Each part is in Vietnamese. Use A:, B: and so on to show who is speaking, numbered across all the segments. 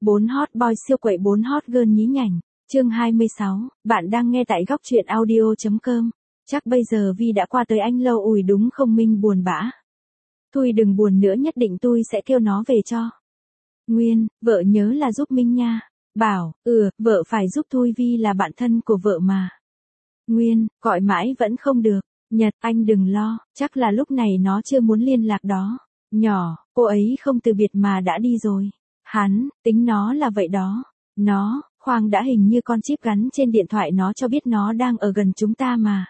A: 4 hot boy siêu quậy 4 hot girl nhí nhảnh. Chương 26, bạn đang nghe tại góc truyện audio.com. Chắc bây giờ Vi đã qua tới anh lâu ủi đúng không Minh buồn bã. Thôi đừng buồn nữa nhất định tôi sẽ kêu nó về cho. Nguyên, vợ nhớ là giúp Minh nha. Bảo, vợ phải giúp thôi Vi là bạn thân của vợ mà. Nguyên, gọi mãi vẫn không được. Nhật, anh đừng lo, chắc là lúc này nó chưa muốn liên lạc đó. Nhỏ, cô ấy không từ biệt mà đã đi rồi. Hắn, tính nó là vậy đó. Nó, khoang đã hình như con chip gắn trên điện thoại nó cho biết nó đang ở gần chúng ta mà.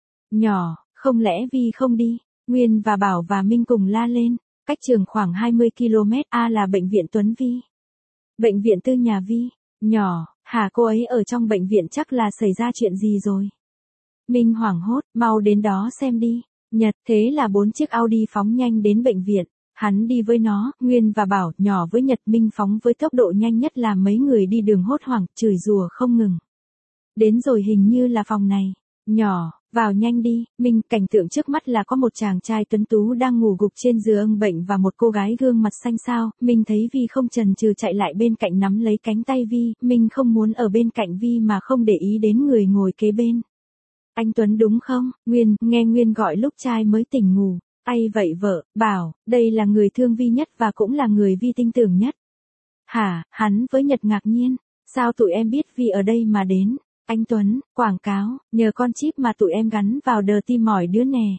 A: Nhỏ, không lẽ Vi không đi? Nguyên và Bảo và Minh cùng la lên. Cách trường khoảng 20 km là bệnh viện Tuấn Vi. Bệnh viện tư nhà Vi. Nhỏ, hả cô ấy ở trong bệnh viện chắc là xảy ra chuyện gì rồi? Minh hoảng hốt, mau đến đó xem đi. Nhật, thế là 4 chiếc Audi phóng nhanh đến bệnh viện. Hắn đi với nó, Nguyên và Bảo, nhỏ với Nhật. Minh phóng với tốc độ nhanh nhất làm mấy người đi đường hốt hoảng, chửi rủa không ngừng. Đến rồi hình như là phòng này. Nhỏ, vào nhanh đi. Minh, cảnh tượng trước mắt là có một chàng trai tuấn tú đang ngủ gục trên giường bệnh và một cô gái gương mặt xanh xao. Minh thấy Vi không chần chừ chạy lại bên cạnh nắm lấy cánh tay Vi. Minh không muốn ở bên cạnh Vi mà không để ý đến người ngồi kế bên. Anh Tuấn đúng không? Nguyên, nghe Nguyên gọi lúc trai mới tỉnh ngủ. Ai vậy vợ? Bảo, đây là người thương Vi nhất và cũng là người Vi tin tưởng nhất. Hả? Hắn với Nhật ngạc nhiên. Sao tụi em biết Vi ở đây mà đến? Anh Tuấn, quảng cáo, nhờ con chip mà tụi em gắn vào đờ tim mỏi đứa nè.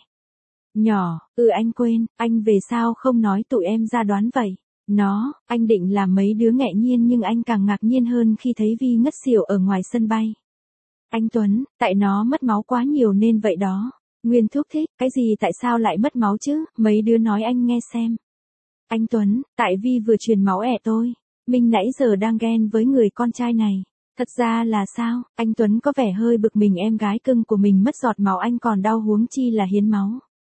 A: Nhỏ, anh quên, anh về sao không nói tụi em ra đoán vậy? Nó, anh định làm mấy đứa ngạc nhiên nhưng anh càng ngạc nhiên hơn khi thấy Vi ngất xỉu ở ngoài sân bay. Anh Tuấn, tại nó mất máu quá nhiều nên vậy đó. Nguyên thúc thích, cái gì tại sao lại mất máu chứ, mấy đứa nói anh nghe xem. Anh Tuấn, tại Vi vừa truyền máu tôi. Minh nãy giờ đang ghen với người con trai này. Thật ra là sao, anh Tuấn có vẻ hơi bực mình em gái cưng của mình mất giọt máu anh còn đau huống chi là hiến máu.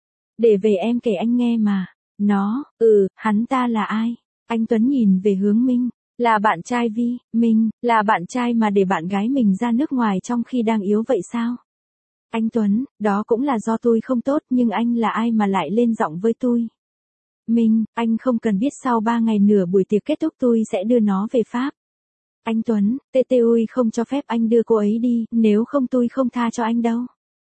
A: Để về em kể anh nghe mà. Nó, hắn ta là ai? Anh Tuấn nhìn về hướng Minh. Là bạn trai Vi. Minh, là bạn trai mà để bạn gái mình ra nước ngoài trong khi đang yếu vậy sao? Anh Tuấn, đó cũng là do tôi không tốt nhưng anh là ai mà lại lên giọng với tôi? Minh, anh không cần biết sau 3 ngày nửa buổi tiệc kết thúc tôi sẽ đưa nó về Pháp. Anh Tuấn, tôi không cho phép anh đưa cô ấy đi, nếu không tôi không tha cho anh đâu.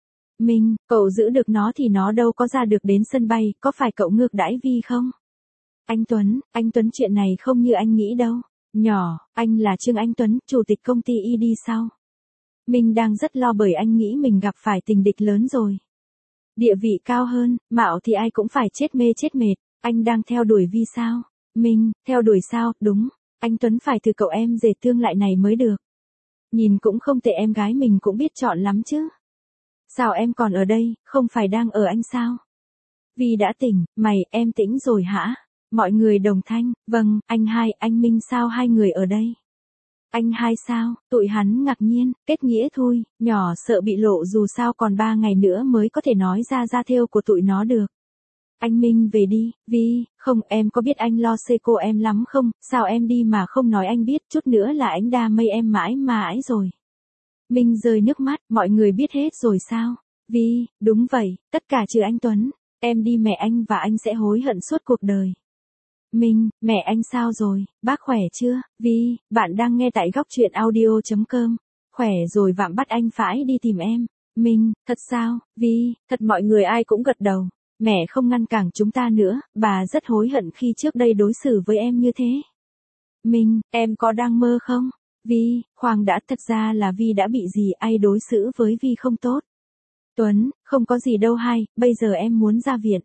A: Minh, cậu giữ được nó thì nó đâu có ra được đến sân bay, có phải cậu ngược đãi Vi không? Anh Tuấn chuyện này không như anh nghĩ đâu. Nhỏ, anh là Trương Anh Tuấn, chủ tịch công ty ID sao? Minh đang rất lo bởi anh nghĩ mình gặp phải tình địch lớn rồi. Địa vị cao hơn, mạo thì ai cũng phải chết mê chết mệt, anh đang theo đuổi Vi sao? Minh, theo đuổi sao, đúng. Anh Tuấn phải từ cậu em rể tương lại này mới được. Nhìn cũng không tệ em gái mình cũng biết chọn lắm chứ. Sao em còn ở đây, không phải đang ở anh sao? Vi đã tỉnh, em tỉnh rồi hả? Mọi người đồng thanh, vâng, anh hai, anh Minh sao hai người ở đây? Anh hai sao, tụi hắn ngạc nhiên, kết nghĩa thôi, nhỏ sợ bị lộ dù sao còn 3 ngày nữa mới có thể nói ra thêu của tụi nó được. Anh Minh về đi, Vi, không em có biết anh lo xê cô em lắm không, sao em đi mà không nói anh biết, chút nữa là anh đa mây em mãi mãi rồi. Minh rơi nước mắt, mọi người biết hết rồi sao? Vi, đúng vậy, tất cả trừ anh Tuấn, em đi mẹ anh và anh sẽ hối hận suốt cuộc đời. Minh, mẹ anh sao rồi, bác khỏe chưa? Vi, bạn đang nghe tại góc truyện audio.com. Khỏe rồi vạm bắt anh phải đi tìm em. Minh, thật sao? Vi, thật mọi người ai cũng gật đầu. Mẹ không ngăn cản chúng ta nữa, bà rất hối hận khi trước đây đối xử với em như thế. Minh, em có đang mơ không? Vi, khoan đã, thật ra là Vi đã bị gì ai đối xử với Vi không tốt. Tuấn, không có gì đâu hai, bây giờ em muốn ra viện.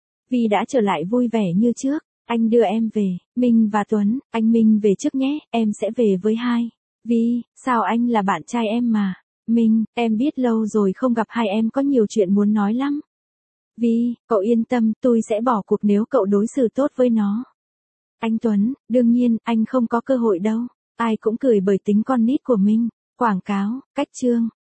A: Vi đã trở lại vui vẻ như trước. Anh đưa em về, Minh và Tuấn, anh Minh về trước nhé, em sẽ về với hai. Vi, sao anh là bạn trai em mà. Minh, em biết lâu rồi không gặp hai em có nhiều chuyện muốn nói lắm. Vi, cậu yên tâm, tôi sẽ bỏ cuộc nếu cậu đối xử tốt với nó. Anh Tuấn, đương nhiên, anh không có cơ hội đâu. Ai cũng cười bởi tính con nít của Minh. Quảng cáo, cách chương.